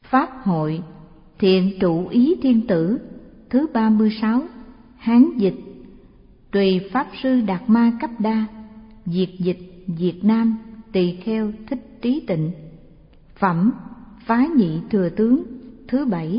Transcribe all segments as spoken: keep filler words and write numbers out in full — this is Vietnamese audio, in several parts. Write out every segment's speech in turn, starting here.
Pháp hội Thiện trụ ý thiên tử thứ ba mươi sáu. Hán dịch. Tùy Pháp sư Đạt Ma Cấp Đa. Việt dịch Việt Nam Tỳ Kheo Thích Trí Tịnh. Phẩm Phá Nhị Thừa Tướng thứ bảy.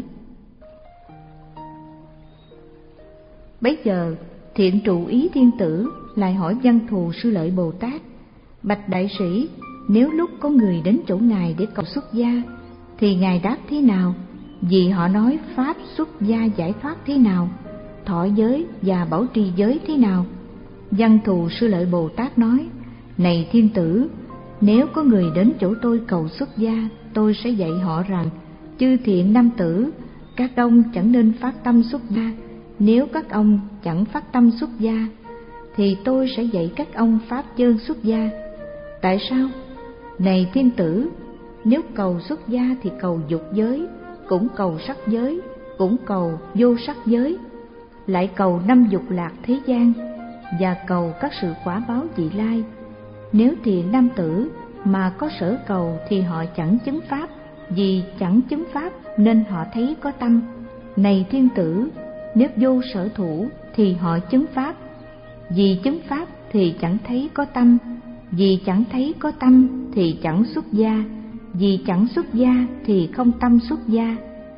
Bấy giờ Thiện trụ ý thiên tử lại hỏi Văn Thù Sư Lợi Bồ Tát: Bạch đại sĩ, nếu lúc có người đến chỗ ngài để cầu xuất gia thì ngài đáp thế nào? Vì họ nói pháp xuất gia giải thoát thế nào, thọ giới và bảo trì giới thế nào? Văn Thù Sư Lợi Bồ Tát nói: Này thiên tử, nếu có người đến chỗ tôi cầu xuất gia, tôi sẽ dạy họ rằng: Chư thiện nam tử, các ông chẳng nên phát tâm xuất gia. Nếu các ông chẳng phát tâm xuất gia thì tôi sẽ dạy các ông pháp chơn xuất gia. Tại sao? Này thiên tử, nếu cầu xuất gia thì cầu dục giới, cũng cầu sắc giới, cũng cầu vô sắc giới, lại cầu năm dục lạc thế gian, và cầu các sự quả báo vị lai. Nếu thiện nam tử mà có sở cầu thì họ chẳng chứng pháp, vì chẳng chứng pháp nên họ thấy có tâm. Này thiên tử, nếu vô sở thủ thì họ chứng pháp, vì chứng pháp thì chẳng thấy có tâm, vì chẳng thấy có tâm thì chẳng xuất gia, vì chẳng xuất gia thì không tâm xuất gia,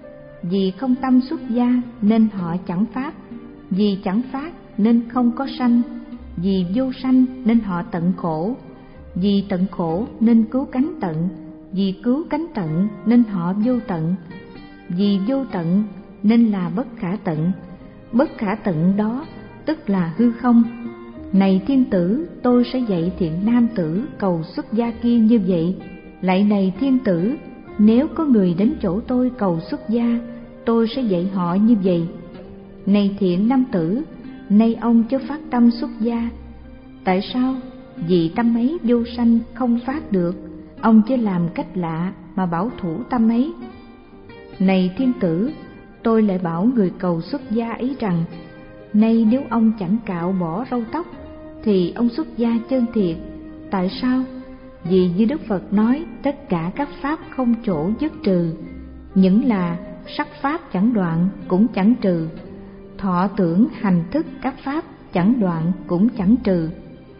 vì không tâm xuất gia nên họ chẳng pháp, vì chẳng pháp nên không có sanh, vì vô sanh nên họ tận khổ, vì tận khổ nên cứu cánh tận, vì cứu cánh tận nên họ vô tận, vì vô tận nên là bất khả tận. Bất khả tận đó tức là hư không. Này thiên tử, tôi sẽ dạy thiện nam tử cầu xuất gia kia như vậy. Lại này thiên tử, nếu có người đến chỗ tôi cầu xuất gia, tôi sẽ dạy họ như vậy. Này thiện nam tử, nay ông chớ phát tâm xuất gia. Tại sao? Vì tâm ấy vô sanh không phát được, ông chớ làm cách lạ mà bảo thủ tâm ấy. Này thiên tử, tôi lại bảo người cầu xuất gia ấy rằng: Nay nếu ông chẳng cạo bỏ râu tóc thì ông xuất gia chân thiệt. Tại sao? Vì như Đức Phật nói, tất cả các pháp không chỗ dứt trừ, những là sắc pháp chẳng đoạn cũng chẳng trừ, thọ tưởng hành thức các pháp chẳng đoạn cũng chẳng trừ.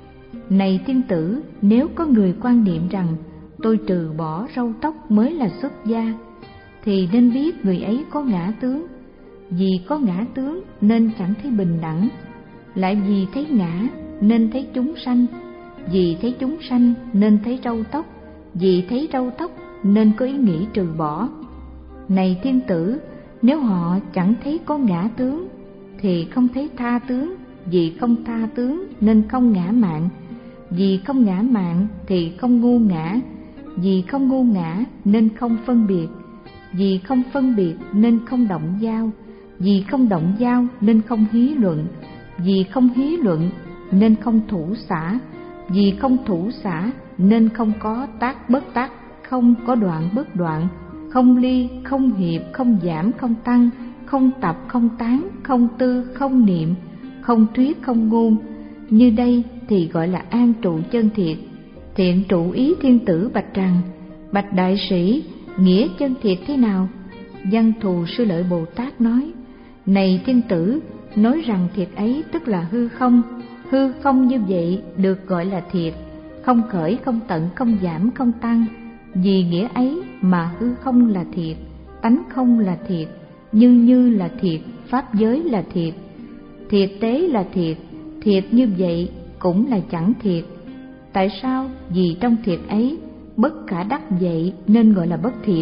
Này thiên tử, nếu có người quan niệm rằng tôi trừ bỏ râu tóc mới là xuất gia, thì nên biết người ấy có ngã tướng. Vì có ngã tướng nên chẳng thấy bình đẳng, lại vì thấy ngã nên thấy chúng sanh, vì thấy chúng sanh nên thấy râu tóc, vì thấy râu tóc nên có ý nghĩ trừ bỏ. Này thiên tử, nếu họ chẳng thấy có ngã tướng thì không thấy tha tướng, vì không tha tướng nên không ngã mạn, vì không ngã mạn thì không ngu ngã, vì không ngu ngã nên không phân biệt, vì không phân biệt nên không động giao, vì không động giao nên không hí luận, vì không hí luận nên không thủ xả, vì không thủ xả nên không có tác bất tác, không có đoạn bất đoạn, không ly, không hiệp, không giảm, không tăng, không tập, không tán, không tư, không niệm, không thuyết, không ngôn. Như đây thì gọi là an trụ chân thiệt. Thiện trụ ý thiên tử bạch rằng: Bạch đại sĩ, nghĩa chân thiệt thế nào? Văn Thù Sư Lợi Bồ Tát nói: Này thiên tử, nói rằng thiệt ấy tức là hư không. Hư không như vậy được gọi là thiệt, không khởi, không tận, không giảm, không tăng. Vì nghĩa ấy mà hư không là thiệt, tánh không là thiệt, nhưng như là thiệt, pháp giới là thiệt, thiệt tế là thiệt. Thiệt như vậy cũng là chẳng thiệt. Tại sao? Vì trong thiệt ấy bất khả đắc vậy nên gọi là bất thiệt.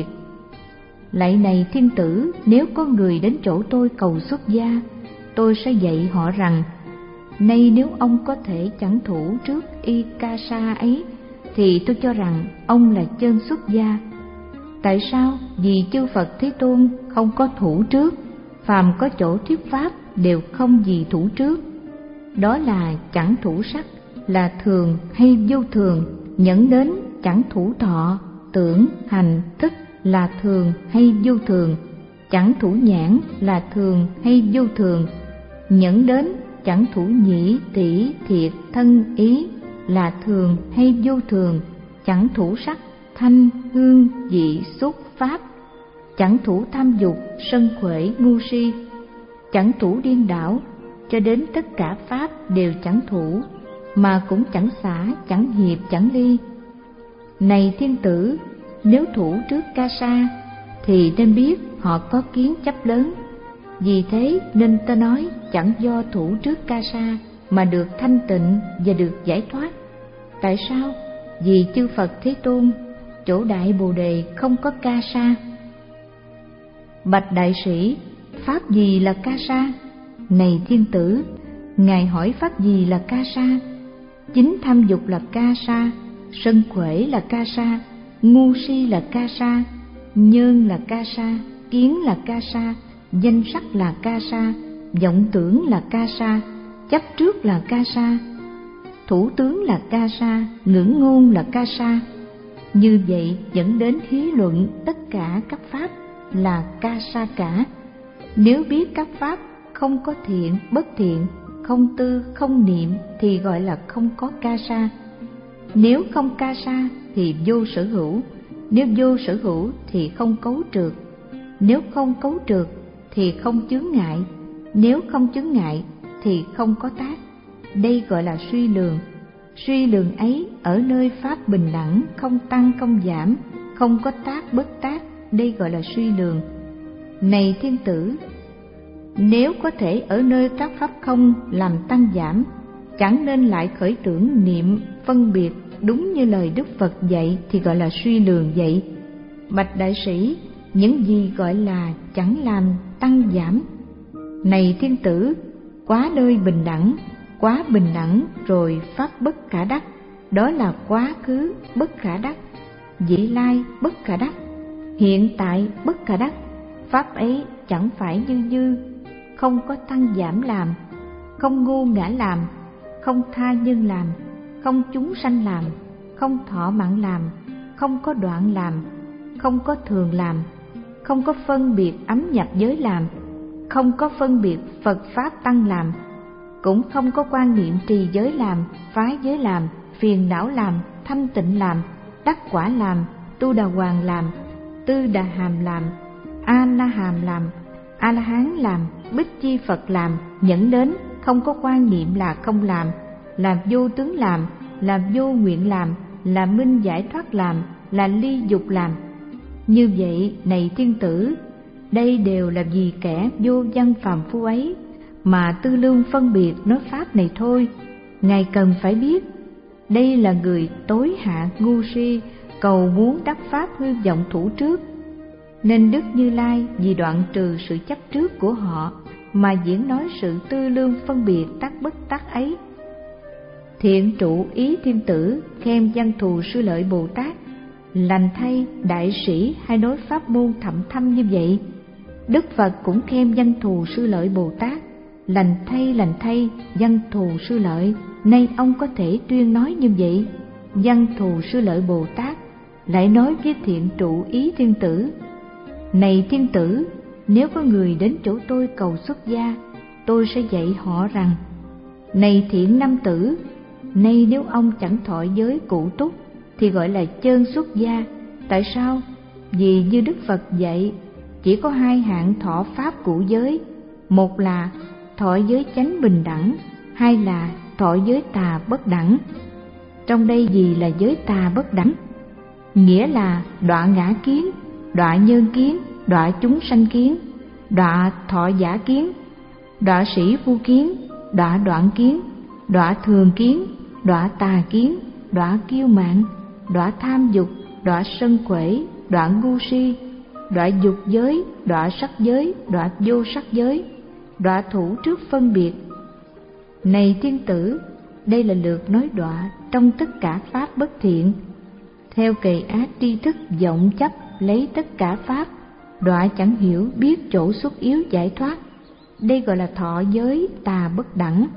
Lạy này thiên tử, nếu có người đến chỗ tôi cầu xuất gia, tôi sẽ dạy họ rằng: Nay nếu ông có thể chẳng thủ trước y ca sa ấy thì tôi cho rằng ông là chân xuất gia. Tại sao? Vì chư Phật Thế Tôn không có thủ trước, phàm có chỗ thuyết pháp đều không gì thủ trước. Đó là chẳng thủ sắc là thường hay vô thường, nhẫn đến chẳng thủ thọ, tưởng, hành, thức là thường hay vô thường, chẳng thủ nhãn là thường hay vô thường, nhẫn đến chẳng thủ nhĩ, tỷ, thiệt, thân, ý là thường hay vô thường, chẳng thủ sắc, thanh, hương, vị, xúc, pháp chẳng thủ tham dục, sân khởi, ngu si, chẳng thủ điên đảo, cho đến tất cả pháp đều chẳng thủ, mà cũng chẳng xả, chẳng hiệp, chẳng ly. Này thiên tử, nếu thủ trước ca sa, thì nên biết họ có kiến chấp lớn. Vì thế nên ta nói chẳng do thủ trước ca sa mà được thanh tịnh và được giải thoát. Tại sao? Vì chư Phật Thế Tôn chỗ Đại Bồ Đề không có ca sa. Bạch đại sĩ, pháp gì là ca sa? Này thiên tử, ngài hỏi pháp gì là ca sa? Chính tham dục là ca sa, sân khởi là ca sa, ngu si là ca sa, nhơn là ca sa, kiến là ca sa, danh sắc là ca sa, vọng tưởng là ca sa, chấp trước là ca sa, thủ tướng là ca sa, ngữ ngôn là ca sa. Như vậy dẫn đến hí luận tất cả các pháp là ca sa cả. Nếu biết các pháp không có thiện, bất thiện, không tư, không niệm thì gọi là không có ca sa. Nếu không ca sa thì vô sở hữu, nếu vô sở hữu thì không cấu trượt, nếu không cấu trượt thì không chướng ngại, nếu không chướng ngại thì không có tác. Đây gọi là suy lường. Suy lường ấy ở nơi pháp bình đẳng, không tăng không giảm, không có tác bất tác, đây gọi là suy lường. Này thiên tử, nếu có thể ở nơi các pháp không làm tăng giảm, chẳng nên lại khởi tưởng niệm phân biệt đúng như lời Đức Phật dạy thì gọi là suy lường vậy. Bạch đại sĩ, những gì gọi là chẳng làm tăng giảm? Này thiên tử, quá nơi bình đẳng, quá bình đẳng rồi pháp bất khả đắc, đó là quá khứ bất khả đắc, vị lai bất khả đắc, hiện tại bất khả đắc. Pháp ấy chẳng phải như như, không có tăng giảm làm, không ngu ngã làm, không tha nhân làm, không chúng sanh làm, không thọ mạng làm, không có đoạn làm, không có thường làm, không có phân biệt ấm nhập giới làm, không có phân biệt Phật Pháp Tăng làm, cũng không có quan niệm trì giới làm, phái giới làm, phiền não làm, thanh tịnh làm, đắc quả làm, tu đà hoàng làm, tư đà hàm làm, a na hàm làm, a la hán làm, bích chi Phật làm, nhẫn đến, không có quan niệm là không làm, làm vô tướng làm, làm vô nguyện làm, là minh giải thoát làm, là ly dục làm. Như vậy, này thiên tử, đây đều là vì kẻ vô văn phàm phu ấy mà tư lương phân biệt nói pháp này thôi. Ngài cần phải biết, đây là người tối hạ ngu si, cầu muốn đắc pháp hư vọng thủ trước. Nên Đức Như Lai vì đoạn trừ sự chấp trước của họ mà diễn nói sự tư lương phân biệt tác bất tác ấy. Thiện trụ ý thiên tử khen văn thù sư lợi Bồ Tát, lành thay đại sĩ hay nói pháp môn thậm thâm như vậy. Đức Phật cũng khen văn thù sư lợi Bồ Tát, lành thay lành thay văn thù sư lợi. Nay ông có thể tuyên nói như vậy, văn thù sư lợi Bồ Tát lại nói với thiện trụ ý thiên tử: Này thiên tử, nếu có người đến chỗ tôi cầu xuất gia, tôi sẽ dạy họ rằng: Này thiện nam tử, nay nếu ông chẳng thọ giới cụ túc thì gọi là chơn xuất gia. Tại sao? Vì như Đức Phật dạy, chỉ có hai hạng thọ pháp cụ giới, một là thọ giới chánh bình đẳng, hai là thọ giới tà bất đẳng. Trong đây gì là giới tà bất đẳng? Nghĩa là đọa ngã kiến, đọa nhân kiến, đọa chúng sanh kiến, đọa thọ giả kiến, đọa sĩ phu kiến, đọa đoạn kiến, đọa thường kiến, đọa tà kiến, đọa kiêu mạn, đọa tham dục, đọa sân khởi, đọa ngu si, đọa dục giới, đọa sắc giới, đọa vô sắc giới, đọa thủ trước phân biệt. Này thiên tử, đây là lượt nói đọa trong tất cả pháp bất thiện. Theo kề ác tri thức vọng chấp lấy tất cả pháp, đọa chẳng hiểu biết chỗ xuất yếu giải thoát. Đây gọi là thọ giới tà bất đẳng.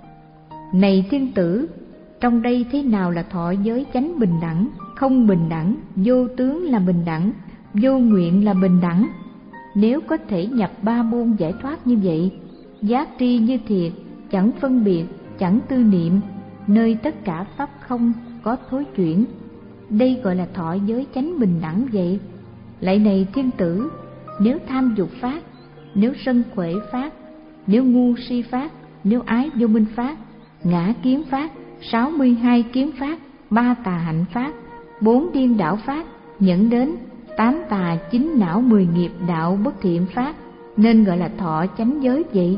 Này thiên tử, trong đây thế nào là thọ giới chánh bình đẳng, không bình đẳng, vô tướng là bình đẳng, vô nguyện là bình đẳng? Nếu có thể nhập ba môn giải thoát như vậy, giác tri như thiệt, chẳng phân biệt, chẳng tư niệm, nơi tất cả pháp không có thối chuyển, đây gọi là thọ giới chánh bình đẳng vậy. Lại này thiên tử, nếu tham dục phát, nếu sân khỏe phát, nếu ngu si phát, nếu ái vô minh phát, ngã kiến phát, sáu mươi hai kiến phát, ba tà hạnh phát, bốn điên đảo phát, nhẫn đến, tám tà chín não mười nghiệp đạo bất thiện phát, nên gọi là thọ chánh giới vậy.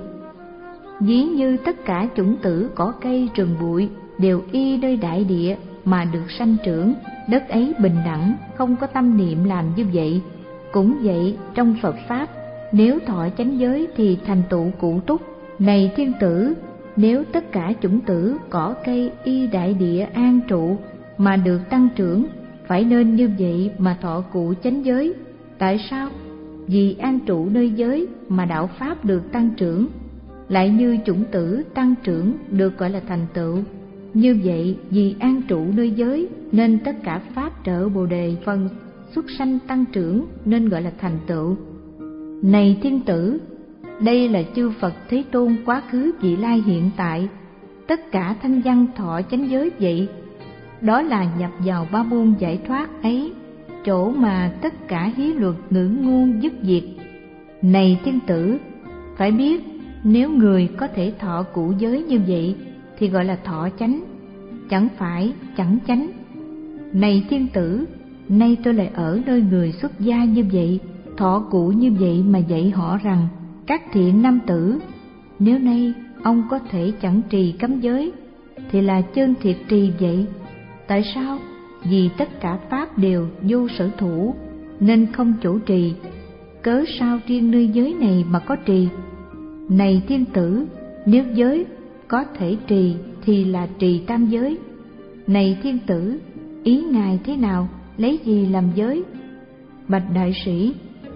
Ví như tất cả chủng tử cỏ cây rừng bụi đều y nơi đại địa mà được sanh trưởng, đất ấy bình đẳng, không có tâm niệm làm như vậy. Cũng vậy, trong Phật Pháp, nếu thọ chánh giới thì thành tựu cụ túc. Này thiên tử, nếu tất cả chủng tử cỏ cây y đại địa an trụ mà được tăng trưởng, phải nên như vậy mà thọ cụ chánh giới. Tại sao? Vì an trụ nơi giới mà đạo Pháp được tăng trưởng. Lại như chủng tử tăng trưởng được gọi là thành tựu. Như vậy, vì an trụ nơi giới nên tất cả Pháp trợ Bồ Đề phần xuất sanh tăng trưởng nên gọi là thành tựu. Này thiên tử, đây là chư Phật Thế Tôn quá khứ vị lai hiện tại, tất cả thanh văn thọ chánh giới vậy. Đó là nhập vào ba môn giải thoát ấy, chỗ mà tất cả hí luật ngữ ngôn dứt diệt. Này thiên tử, phải biết nếu người có thể thọ cụ giới như vậy thì gọi là thọ chánh, chẳng phải chẳng chánh. Này thiên tử, nay tôi lại ở nơi người xuất gia như vậy, thọ cụ như vậy mà dạy họ rằng: các thiện nam tử, nếu nay ông có thể chẳng trì cấm giới thì là chân thiệt trì vậy. Tại sao? Vì tất cả pháp đều vô sở thủ nên không chỗ trì, cớ sao riêng nơi giới này mà có trì? Này thiên tử, nếu giới có thể trì thì là trì tam giới. Này thiên tử, ý ngài thế nào, lấy gì làm giới? Bạch đại sĩ,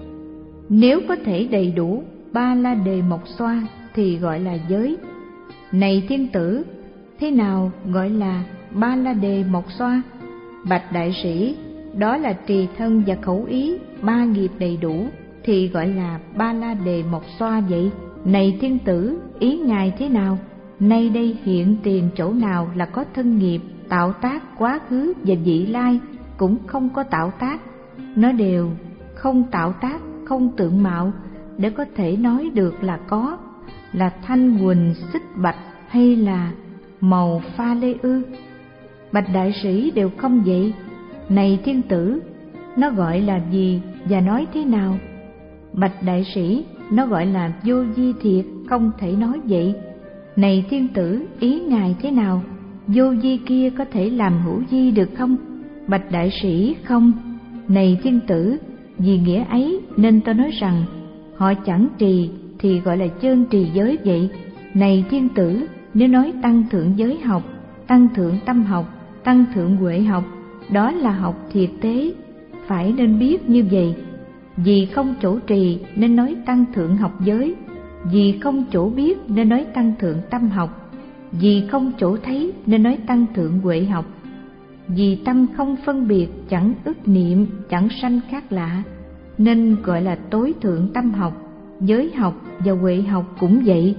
nếu có thể đầy đủ ba la đề mộc xoa thì gọi là giới. Này thiên tử, thế nào gọi là ba la đề mộc xoa? Bạch đại sĩ, đó là trì thân và khẩu ý ba nghiệp đầy đủ thì gọi là ba la đề mộc xoa vậy. Này thiên tử, ý ngài thế nào? Nay đây hiện tiền chỗ nào là có thân nghiệp tạo tác quá khứ và vị lai cũng không có tạo tác, nó đều không tạo tác, không tượng mạo để có thể nói được là có, là thanh quỳnh xích bạch hay là màu pha lê ư? Bạch đại sĩ đều không vậy. Này thiên tử, nó gọi là gì và nói thế nào? Bạch đại sĩ, nó gọi là vô vi thiệt, không thể nói vậy. Này thiên tử, ý ngài thế nào? Vô vi kia có thể làm hữu vi được không? Bạch đại sĩ, không. Này thiên tử, vì nghĩa ấy nên tôi nói rằng họ chẳng trì thì gọi là chơn trì giới vậy. Này thiên tử, nếu nói tăng thượng giới học, tăng thượng tâm học, tăng thượng huệ học, đó là học thiệt tế, phải nên biết như vậy. Vì không chỗ trì nên nói tăng thượng học giới, vì không chỗ biết nên nói tăng thượng tâm học, vì không chỗ thấy nên nói tăng thượng huệ học. Vì tâm không phân biệt, chẳng ức niệm, chẳng sanh khác lạ, nên gọi là tối thượng tâm học. Giới học và huệ học cũng vậy.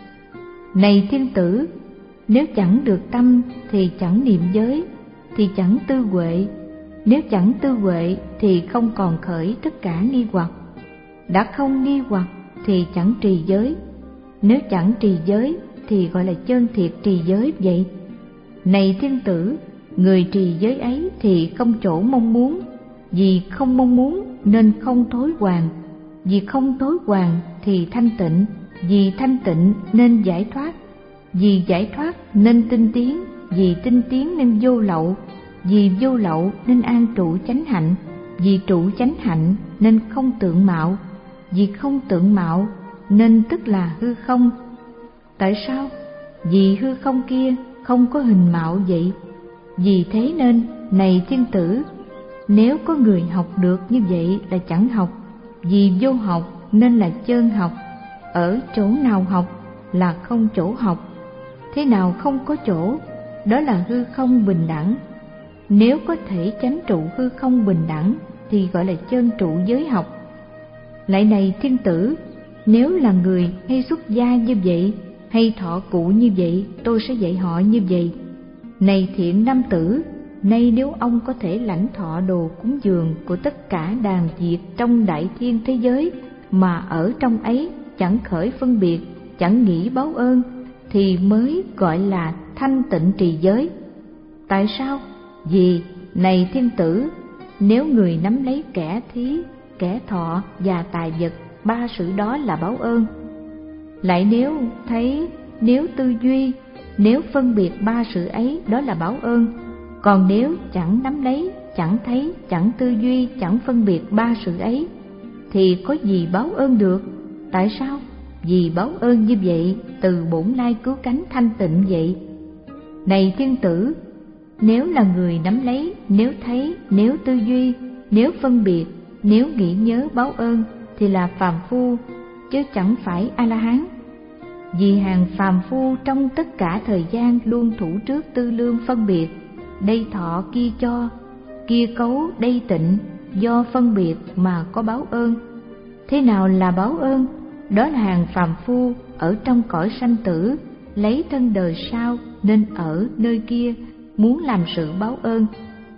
Này thiên tử, nếu chẳng được tâm thì chẳng niệm giới, thì chẳng tư huệ. Nếu chẳng tư huệ thì không còn khởi tất cả nghi hoặc. Đã không nghi hoặc thì chẳng trì giới. Nếu chẳng trì giới thì gọi là chân thiệt trì giới vậy. Này thiên tử, người trì giới ấy thì không chỗ mong muốn. Vì không mong muốn nên không thối hoàn. Vì không thối hoàn thì thanh tịnh. Vì thanh tịnh nên giải thoát. Vì giải thoát nên tinh tiến. Vì tinh tiến nên vô lậu. Vì vô lậu nên an trụ chánh hạnh. Vì trụ chánh hạnh nên không tượng mạo. Vì không tượng mạo nên tức là hư không. Tại sao? Vì hư không kia không có hình mạo vậy. Vì thế nên, này thiên tử, nếu có người học được như vậy là chẳng học. Vì vô học nên là chơn học. Ở chỗ nào học là không chỗ học. Thế nào không có chỗ? Đó là hư không bình đẳng. Nếu có thể chánh trụ hư không bình đẳng thì gọi là chơn trụ giới học. Lại này thiên tử, nếu là người hay xuất gia như vậy, hay thọ cụ như vậy, tôi sẽ dạy họ như vậy. Này thiện nam tử, nay nếu ông có thể lãnh thọ đồ cúng dường của tất cả đàn diệt trong đại thiên thế giới, mà ở trong ấy chẳng khởi phân biệt, chẳng nghĩ báo ơn, thì mới gọi là thanh tịnh trì giới. Tại sao? Vì, này thiên tử, nếu người nắm lấy kẻ thí, kẻ thọ và tài vật, ba sự đó là báo ơn. Lại nếu thấy, nếu tư duy, nếu phân biệt ba sự ấy, đó là báo ơn. Còn nếu chẳng nắm lấy, chẳng thấy, chẳng tư duy, chẳng phân biệt ba sự ấy, thì có gì báo ơn được? Tại sao? Vì báo ơn như vậy từ bổn lai cứu cánh thanh tịnh vậy. Này thiên tử, nếu là người nắm lấy, nếu thấy, nếu tư duy, nếu phân biệt, nếu nghĩ nhớ báo ơn, thì là phàm phu, chứ chẳng phải A-la-hán. Vì hàng phàm phu trong tất cả thời gian luôn thủ trước tư lương phân biệt, đây thọ kia cho, kia cấu đây tịnh, do phân biệt mà có báo ơn. Thế nào là báo ơn? Đó là hàng phàm phu ở trong cõi sanh tử, lấy thân đời sau nên ở nơi kia, muốn làm sự báo ơn.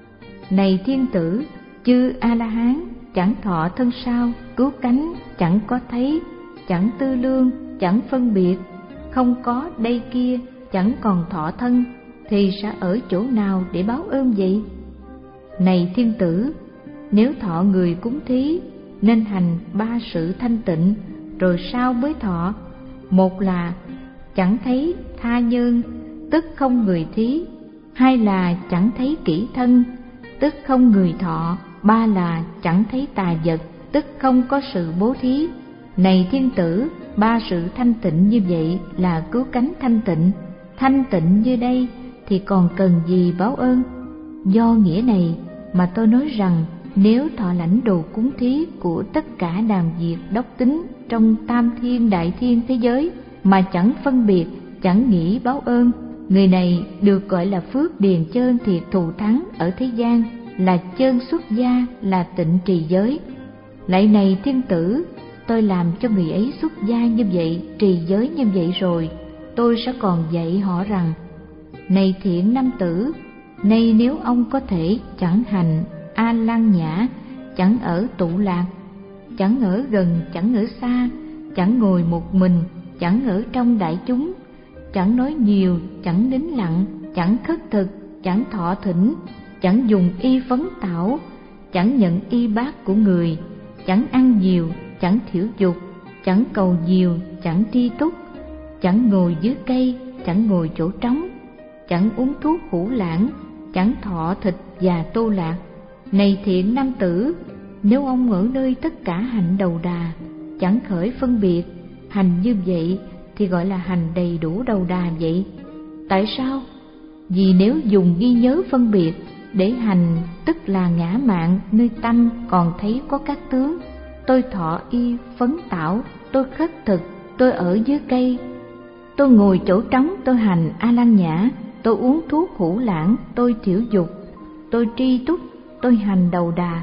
Này thiên tử, chư A-la-hán chẳng thọ thân sau, cứu cánh, chẳng có thấy, chẳng tư lương, chẳng phân biệt, không có đây kia, chẳng còn thọ thân, thì sẽ ở chỗ nào để báo ơn vậy? Này thiên tử, nếu thọ người cúng thí, nên hành ba sự thanh tịnh, rồi sao mới thọ? Một là chẳng thấy tha nhân, tức không người thí. Hai là chẳng thấy kỹ thân, tức không người thọ. Ba là chẳng thấy tài vật, tức không có sự bố thí. Này thiên tử, ba sự thanh tịnh như vậy là cứu cánh thanh tịnh. Thanh tịnh như đây thì còn cần gì báo ơn? Do nghĩa này mà tôi nói rằng, nếu thọ lãnh đồ cúng thí của tất cả đàn diệt đốc tính trong tam thiên đại thiên thế giới mà chẳng phân biệt, chẳng nghĩ báo ơn, người này được gọi là phước điền chơn thiệt thù thắng ở thế gian, là chơn xuất gia, là tịnh trì giới. Lại này thiên tử, tôi làm cho người ấy xuất gia như vậy, trì giới như vậy rồi, tôi sẽ còn dạy họ rằng: này thiện nam tử, nay nếu ông có thể chẳng hành A Lăng Nhã, chẳng ở tụ lạc, chẳng ở gần, chẳng ở xa, chẳng ngồi một mình, chẳng ở trong đại chúng, chẳng nói nhiều, chẳng nín lặng, chẳng khất thực, chẳng thọ thỉnh, chẳng dùng y phấn tảo, chẳng nhận y bát của người, chẳng ăn nhiều, chẳng thiểu dục, chẳng cầu nhiều, chẳng tri túc, chẳng ngồi dưới cây, chẳng ngồi chỗ trống, chẳng uống thuốc hữu lãng, chẳng thọ thịt và tô lạc. Này thiện nam tử, nếu ông ở nơi tất cả hạnh đầu đà, chẳng khởi phân biệt, hành như vậy thì gọi là hành đầy đủ đầu đà vậy. Tại sao? Vì nếu dùng ghi nhớ phân biệt để hành, tức là ngã mạn, nơi tâm còn thấy có các tướng: tôi thọ y phấn tảo, tôi khất thực, tôi ở dưới cây, tôi ngồi chỗ trống, tôi hành A Lăng Nhã, tôi uống thuốc hữu lãng, tôi thiểu dục, tôi tri túc, tôi hành đầu đà.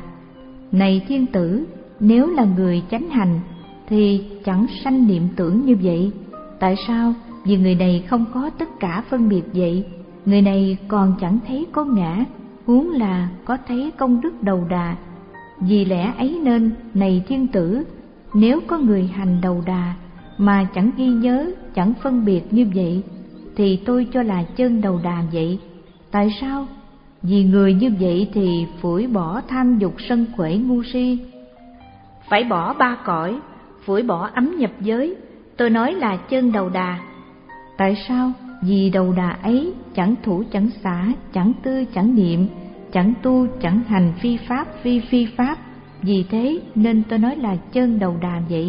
Này thiên tử, nếu là người chánh hành thì chẳng sanh niệm tưởng như vậy. Tại sao? Vì người này không có tất cả phân biệt vậy. Người này còn chẳng thấy có ngã, huống là có thấy công đức đầu đà. Vì lẽ ấy nên, này thiên tử, nếu có người hành đầu đà mà chẳng ghi nhớ, chẳng phân biệt như vậy, thì tôi cho là chân đầu đà vậy. Tại sao? Vì người như vậy thì phủi bỏ tham dục sân quể ngu si, phải bỏ ba cõi, phủi bỏ ấm nhập giới, tôi nói là chân đầu đà. Tại sao? Vì đầu đà ấy chẳng thủ chẳng xả, chẳng tư chẳng niệm, chẳng tu chẳng hành phi pháp phi phi pháp. Vì thế nên tôi nói là chân đầu đà vậy.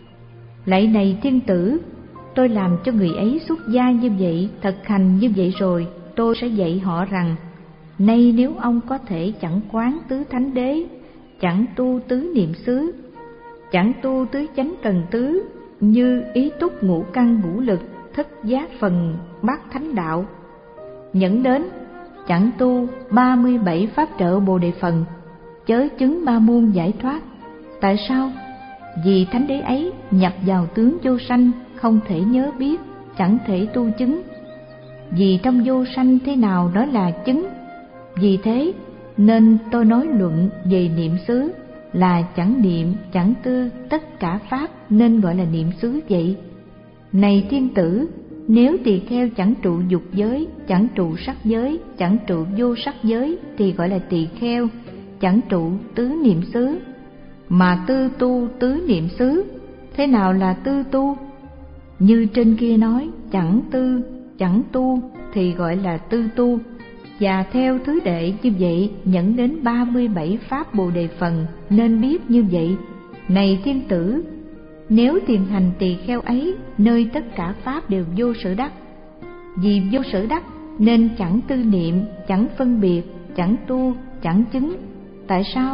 Lạy này thiên tử, tôi làm cho người ấy xuất gia như vậy, thực hành như vậy rồi, tôi sẽ dạy họ rằng: nay nếu ông có thể chẳng quán tứ thánh đế, chẳng tu tứ niệm xứ, chẳng tu tứ chánh cần tứ như ý túc ngũ căn ngũ lực thất giác phần bát thánh đạo, nhẫn đến chẳng tu ba mươi bảy pháp trợ bồ đề phần, chớ chứng ba môn giải thoát. Tại sao? Vì thánh đế ấy nhập vào tướng vô sanh, không thể nhớ biết, chẳng thể tu chứng. Vì trong vô sanh thế nào đó là chứng? Vì thế nên tôi nói luận về niệm xứ là chẳng niệm chẳng tư tất cả pháp nên gọi là niệm xứ vậy. Này thiên tử, nếu tỳ kheo chẳng trụ dục giới, chẳng trụ sắc giới, chẳng trụ vô sắc giới thì gọi là tỳ kheo chẳng trụ tứ niệm xứ. Mà tư tu tứ niệm xứ, thế nào là tư tu? Như trên kia nói chẳng tư chẳng tu thì gọi là tư tu. Và theo thứ đệ như vậy dẫn đến ba mươi bảy pháp Bồ Đề phần nên biết như vậy. Này thiên tử, nếu thiền hành tỳ kheo ấy nơi tất cả pháp đều vô sở đắc. Vì vô sở đắc nên chẳng tư niệm, chẳng phân biệt, chẳng tu, chẳng chứng. Tại sao?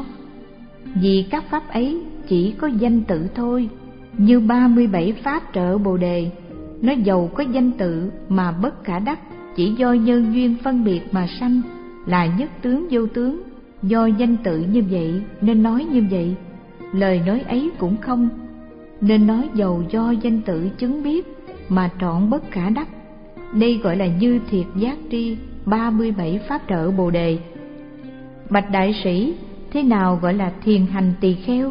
Vì các pháp ấy chỉ có danh tự thôi. Như ba mươi bảy pháp trợ Bồ Đề, nó giàu có danh tự mà bất khả đắc, chỉ do nhân duyên phân biệt mà sanh, là nhất tướng vô tướng. Do danh tự như vậy nên nói như vậy. Lời nói ấy cũng không, nên nói giàu do danh tự chứng biết mà trọn bất khả đắc. Đây gọi là như thiệt giác tri ba mươi bảy pháp trợ Bồ Đề. Bạch đại sĩ, thế nào gọi là thiền hành tỳ kheo?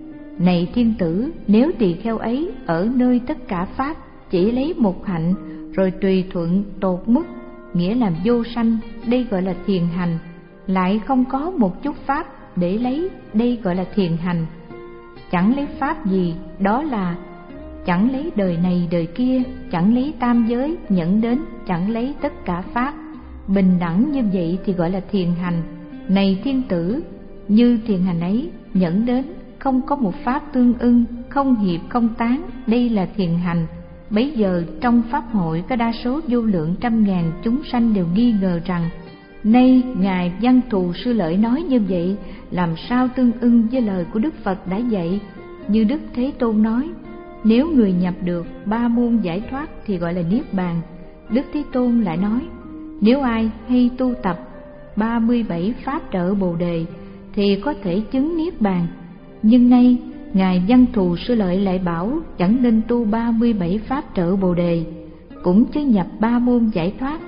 Này thiên tử, nếu tỳ kheo ấy ở nơi tất cả pháp chỉ lấy một hạnh rồi tùy thuận tột mức, nghĩa là vô sanh, đây gọi là thiền hành. Lại không có một chút pháp để lấy, đây gọi là thiền hành. Chẳng lấy pháp gì, đó là chẳng lấy đời này đời kia, chẳng lấy tam giới nhẫn đến, chẳng lấy tất cả pháp. Bình đẳng như vậy thì gọi là thiền hành. Này thiên tử, như thiền hành ấy nhẫn đến, không có một pháp tương ưng, không hiệp không tán, đây là thiền hành. Bấy giờ trong pháp hội có đa số vô lượng trăm ngàn chúng sanh đều nghi ngờ rằng nay ngài Văn Thù Sư Lợi nói như vậy làm sao tương ưng với lời của Đức Phật đã dạy. Như Đức Thế Tôn nói, nếu người nhập được ba môn giải thoát thì gọi là niết bàn. Đức Thế Tôn lại nói, nếu ai hay tu tập ba mươi bảy pháp trợ Bồ Đề thì có thể chứng niết bàn. Nhưng nay ngài Văn Thù Sư Lợi lại bảo chẳng nên tu ba mươi bảy pháp trợ Bồ Đề, cũng chứ nhập ba môn giải thoát.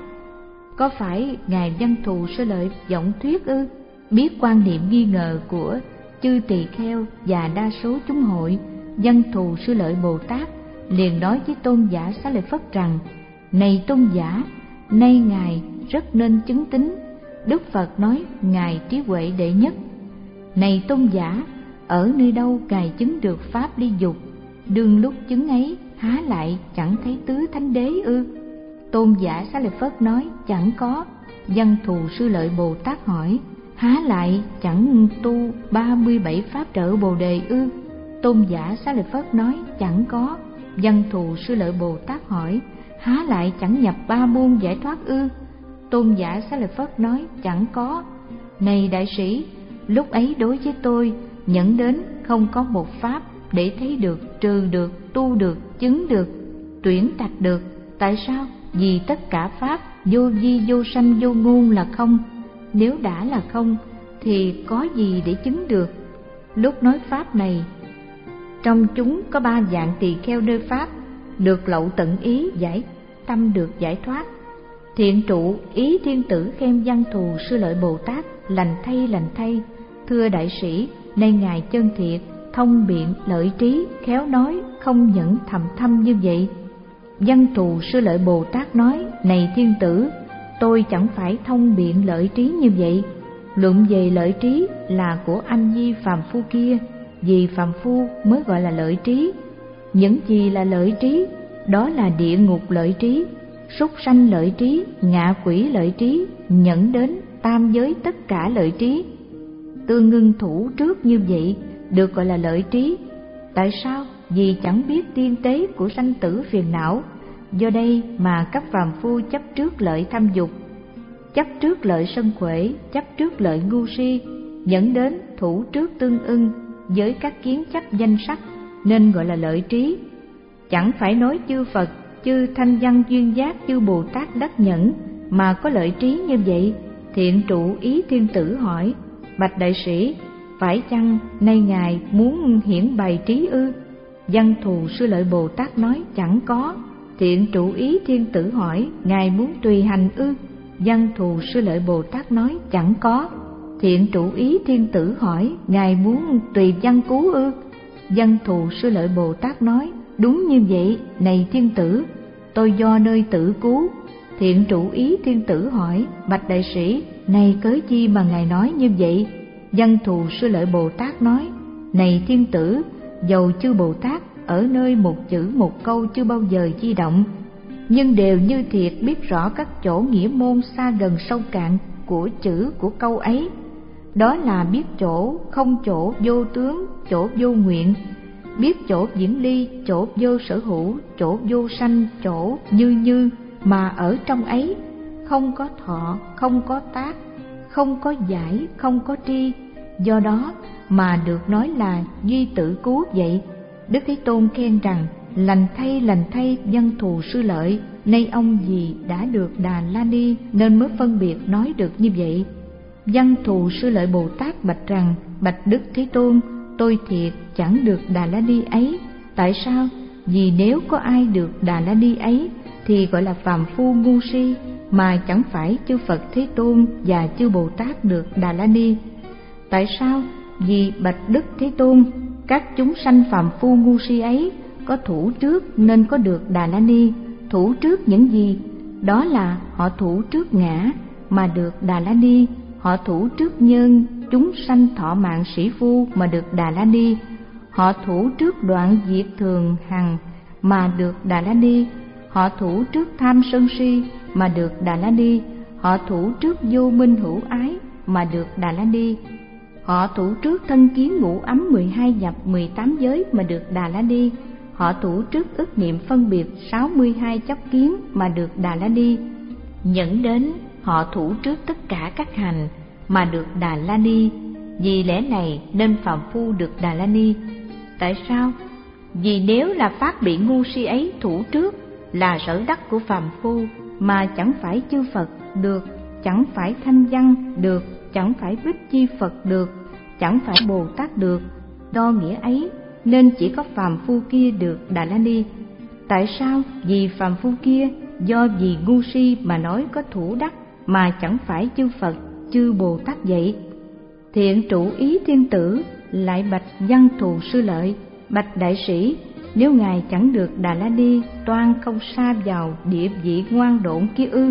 Có phải ngài Văn Thù Sư Lợi vọng thuyết ư? Biết quan niệm nghi ngờ của chư tỳ kheo và đa số chúng hội, Văn Thù Sư Lợi Bồ Tát liền nói với tôn giả Xá Lợi Phất rằng, này tôn giả, nay ngài rất nên chứng tín. Đức Phật nói ngài trí huệ đệ nhất. Này tôn giả, ở nơi đâu ngài chứng được pháp ly dục? Đương lúc chứng ấy há lại chẳng thấy tứ thánh đế ư? Tôn giả Xá Lợi Phất nói chẳng có. Văn Thù Sư Lợi Bồ Tát hỏi, há lại chẳng tu ba mươi bảy pháp trợ Bồ Đề ư? Tôn giả Xá Lợi Phất nói chẳng có. Văn Thù Sư Lợi Bồ Tát hỏi, há lại chẳng nhập ba môn giải thoát ư? Tôn giả Xá Lợi Phất nói chẳng có. Này đại sĩ, lúc ấy đối với tôi nhẫn đến không có một pháp để thấy được, trừ được, tu được, chứng được, tuyển trạch được. Tại sao? Vì tất cả pháp vô vi vô sanh vô ngôn là không. Nếu đã là không thì có gì để chứng được? Lúc nói pháp này, trong chúng có ba dạng tỳ kheo nơi pháp, được lậu tận ý giải tâm được giải thoát. Thiện trụ ý thiên tử khen Văn Thù Sư Lợi Bồ Tát, lành thay lành thay. Thưa đại sĩ, nay ngài chân thiệt, thông biện lợi trí, khéo nói, không nhẫn thầm thâm như vậy. Văn Thù Sư Lợi Bồ Tát nói, này thiên tử, tôi chẳng phải thông biện lợi trí như vậy. Luận về lợi trí là của anh Di phàm phu kia, vì phàm phu mới gọi là lợi trí. Những gì là lợi trí? Đó là địa ngục lợi trí, súc sanh lợi trí, ngạ quỷ lợi trí, nhẫn đến tam giới tất cả lợi trí. Tương ngưng thủ trước như vậy được gọi là lợi trí. Tại sao? Vì chẳng biết tiên tế của sanh tử phiền não. Do đây mà các phàm phu chấp trước lợi tham dục, chấp trước lợi sân quể, chấp trước lợi ngu si, dẫn đến thủ trước tương ưng với các kiến chấp danh sắc, nên gọi là lợi trí. Chẳng phải nói chư Phật, chư Thanh Văn Duyên Giác, chư Bồ Tát đắc nhẫn mà có lợi trí như vậy. Thiện trụ ý thiên tử hỏi, bạch đại sĩ, phải chăng nay ngài muốn hiển bày trí ư? Văn Thù Sư Lợi Bồ Tát nói chẳng có. Thiện trụ ý thiên tử hỏi, ngài muốn tùy hành ư? Văn Thù Sư Lợi Bồ Tát nói: chẳng có. Thiện trụ ý thiên tử hỏi: ngài muốn tùy văn cứu ư? Văn Thù Sư Lợi Bồ Tát nói: đúng như vậy, này thiên tử, tôi do nơi tự cứu. Thiện trụ ý thiên tử hỏi: bạch đại sĩ, này cớ chi mà ngài nói như vậy? Văn Thù Sư Lợi Bồ Tát nói: này thiên tử, dầu chư Bồ Tát ở nơi một chữ một câu chưa bao giờ di động, nhưng đều như thiệt biết rõ các chỗ nghĩa môn xa gần sâu cạn của chữ của câu ấy. Đó là biết chỗ không, chỗ vô tướng, chỗ vô nguyện, biết chỗ viễn ly, chỗ vô sở hữu, chỗ vô sanh, chỗ như như, mà ở trong ấy không có thọ, không có tác, không có giải, không có tri. Do đó mà được nói là duy tự cứu vậy. Đức Thế Tôn khen rằng: lành thay, lành thay Văn Thù Sư Lợi, nay ông vì đã được Đà La Ni nên mới phân biệt nói được như vậy. Văn Thù Sư Lợi Bồ Tát bạch rằng: bạch Đức Thế Tôn, tôi thiệt chẳng được Đà La Ni ấy. Tại sao? Vì nếu có ai được Đà La Ni ấy thì gọi là phàm phu ngu si, mà chẳng phải chư Phật Thế Tôn và chư Bồ Tát được Đà La Ni. Tại sao? Vì bạch Đức Thế Tôn, các chúng sanh phàm phu ngu si ấy có thủ trước nên có được Đà La Ni. Thủ trước những gì? Đó là họ thủ trước ngã mà được Đà La Ni, họ thủ trước nhân chúng sanh thọ mạng sĩ phu mà được Đà La Ni, họ thủ trước đoạn diệt thường hằng mà được Đà La Ni, họ thủ trước tham sân si mà được Đà La Ni, họ thủ trước vô minh hữu ái mà được Đà La Ni, họ thủ trước thân kiến ngũ ấm mười hai nhập mười tám giới mà được Đà La Ni, họ thủ trước ức niệm phân biệt sáu mươi hai chấp kiến mà được Đà La Ni. Nhẫn đến họ thủ trước tất cả các hành mà được Đà La Ni. Vì lẽ này nên phàm phu được Đà La Ni. Tại sao? Vì nếu là pháp bị ngu si ấy thủ trước là sở đắc của phàm phu, mà chẳng phải chư Phật được, chẳng phải Thanh Văn được, chẳng phải Bích Chi Phật được, chẳng phải Bồ Tát được. Đo nghĩa ấy nên chỉ có phàm phu kia được Đà La Ni. Tại sao? Vì phàm phu kia do vì ngu si mà nói có thủ đắc, mà chẳng phải chư Phật chư Bồ Tát vậy. Thiện trụ ý thiên tử lại bạch Văn Thù Sư Lợi: bạch đại sĩ, nếu ngài chẳng được Đà La Ni, toan không sa vào địa vị ngoan độn kia ư?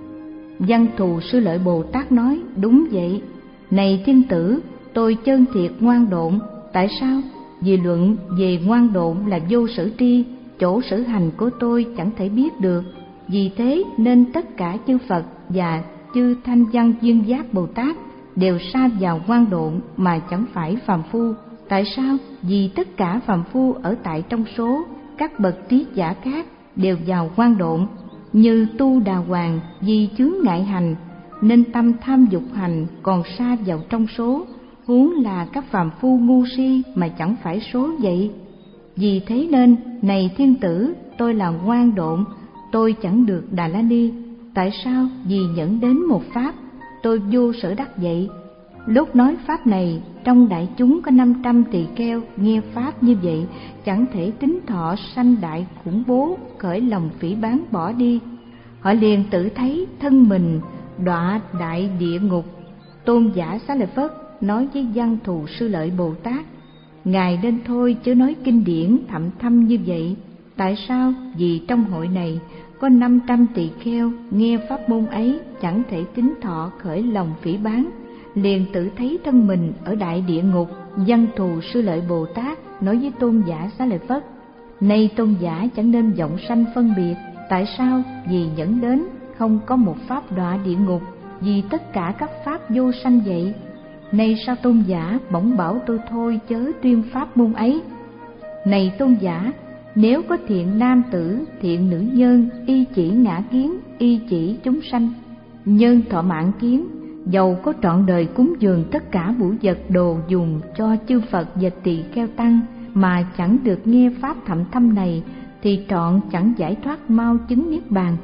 Văn Thù Sư Lợi Bồ Tát nói: đúng vậy, này thiên tử, tôi chân thiệt ngoan độn. Tại sao? Vì luận về ngoan độn là vô sở tri, chỗ sở hành của tôi chẳng thể biết được. Vì thế nên tất cả chư Phật và chư Thanh Văn Duyên Giác Bồ Tát đều sa vào ngoan độn mà chẳng phải phàm phu. Tại sao? Vì tất cả phàm phu ở tại trong số các bậc trí giả khác đều vào ngoan độn. Như Tu Đà Hoàng vì chướng ngại hành nên tâm tham dục hành còn sa vào trong số, huống là các phàm phu ngu si mà chẳng phải số vậy. Vì thế nên, này thiên tử, tôi là ngoan độn, tôi chẳng được Đà La Ni. Tại sao? Vì nhẫn đến một pháp, tôi vô sở đắc vậy. Lúc nói pháp này, trong đại chúng có năm trăm tỳ kheo nghe pháp như vậy, chẳng thể tính thọ sanh đại khủng bố, khởi lòng phỉ báng bỏ đi. Họ liền tự thấy thân mình đọa đại địa ngục. Tôn giả Xá Lợi Phất nói với Văn Thù Sư Lợi Bồ Tát: ngài nên thôi chớ nói kinh điển thậm thâm như vậy. Tại sao? Vì trong hội này có năm trăm tỳ kheo nghe pháp môn ấy chẳng thể tính thọ khởi lòng phỉ báng, liền tự thấy thân mình ở đại địa ngục. Văn Thù Sư Lợi Bồ Tát nói với tôn giả Xá Lợi Phất: nay tôn giả chẳng nên vọng sanh phân biệt. Tại sao? Vì nhẫn đến không có một pháp đọa địa ngục, vì tất cả các pháp vô sanh vậy. Nay sao tôn giả bỗng bảo tôi thôi chớ tuyên pháp môn ấy? Này tôn giả, nếu có thiện nam tử, thiện nữ nhân, y chỉ ngã kiến, y chỉ chúng sanh, nhân thọ mạng kiến, dầu có trọn đời cúng dường tất cả vũ vật đồ dùng cho chư Phật và tỳ kheo tăng, mà chẳng được nghe pháp thậm thâm này, thì trọn chẳng giải thoát mau chứng niết bàn.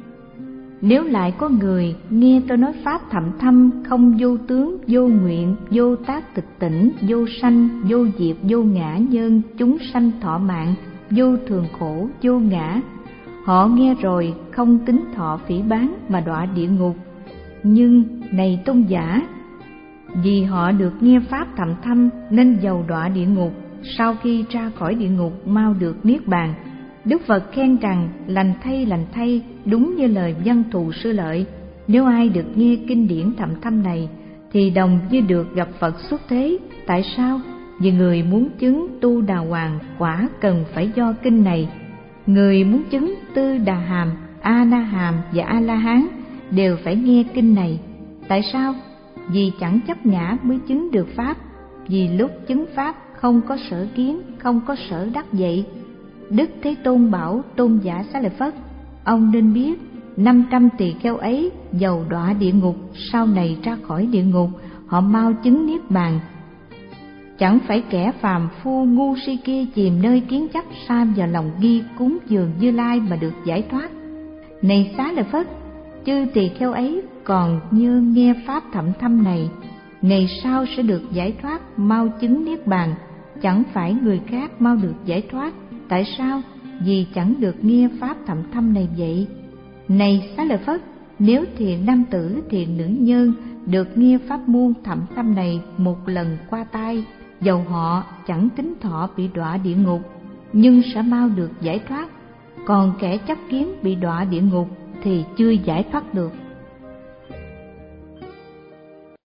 Nếu lại có người nghe tôi nói pháp thậm thâm, không vô tướng, vô nguyện, vô tác tịch tỉnh, vô sanh, vô diệt, vô ngã nhân, chúng sanh thọ mạng, vô thường khổ, vô ngã, họ nghe rồi không tính thọ phỉ báng mà đọa địa ngục, Nhưng này tôn giả, vì họ được nghe pháp thậm thâm nên dầu đọa địa ngục, sau khi ra khỏi địa ngục mau được niết bàn. Đức Phật khen rằng lành thay lành thay, đúng như lời Văn Thù Sư Lợi, nếu ai được nghe kinh điển thậm thâm này thì đồng như được gặp Phật xuất thế. Tại sao? Vì người muốn chứng tu đà hoàng quả cần phải do kinh này. Người muốn chứng tư đà hàm, a na hàm và a la hán đều phải nghe kinh này. Tại sao? Vì chẳng chấp ngã mới chứng được pháp. Vì lúc chứng pháp không có sở kiến, không có sở đắc vậy. Đức Thế Tôn bảo tôn giả Xá Lợi Phất, ông nên biết năm trăm tỳ kheo ấy dầu đọa địa ngục, sau này ra khỏi địa ngục họ mau chứng niết bàn. Chẳng phải kẻ phàm phu ngu si kia chìm nơi kiến chấp sa vào lòng nghi cúng dường Như Lai mà được giải thoát. Này Xá Lợi Phất, chư tỳ kheo ấy còn như nghe pháp thậm thâm này, ngày sau sẽ được giải thoát, mau chứng niết bàn. Chẳng phải người khác mau được giải thoát. Tại sao? Vì chẳng được nghe pháp thậm thâm này vậy. Này Xá Lợi Phất, nếu thiện nam tử, thiện nữ nhân được nghe pháp môn thậm thâm này một lần qua tai, dầu họ chẳng tính thọ bị đọa địa ngục, nhưng sẽ mau được giải thoát. Còn kẻ chấp kiến bị đọa địa ngục thì chưa giải thoát được.